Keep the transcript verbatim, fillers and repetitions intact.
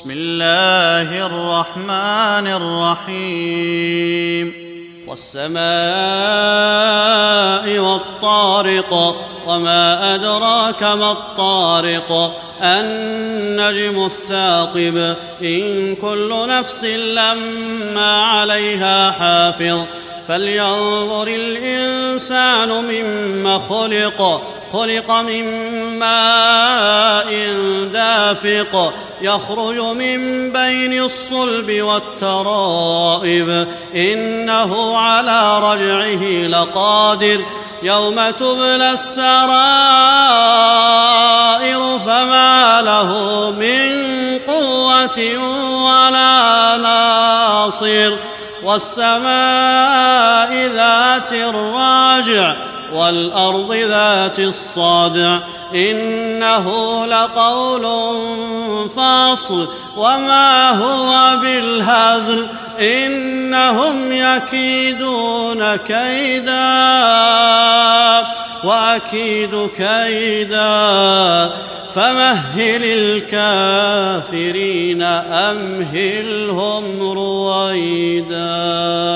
بسم الله الرحمن الرحيم والسماء والطارق وما أدراك ما الطارق النجم الثاقب إن كل نفس لما عليها حافظ فلينظر الإنسان مما خلق خلق من ماء دافق يخرج من بين الصلب والترائب إنه على رجعه لقادر يوم تبلى السرائر فما له من قوة ولا ناصر والسماء ذات الراجع والأرض ذات الصدع إنه لقول فاصل وما هو بالهزل إنهم يكيدون كيدا وأكيد كيدا فمهل الكافرين أمهلهم رويدا.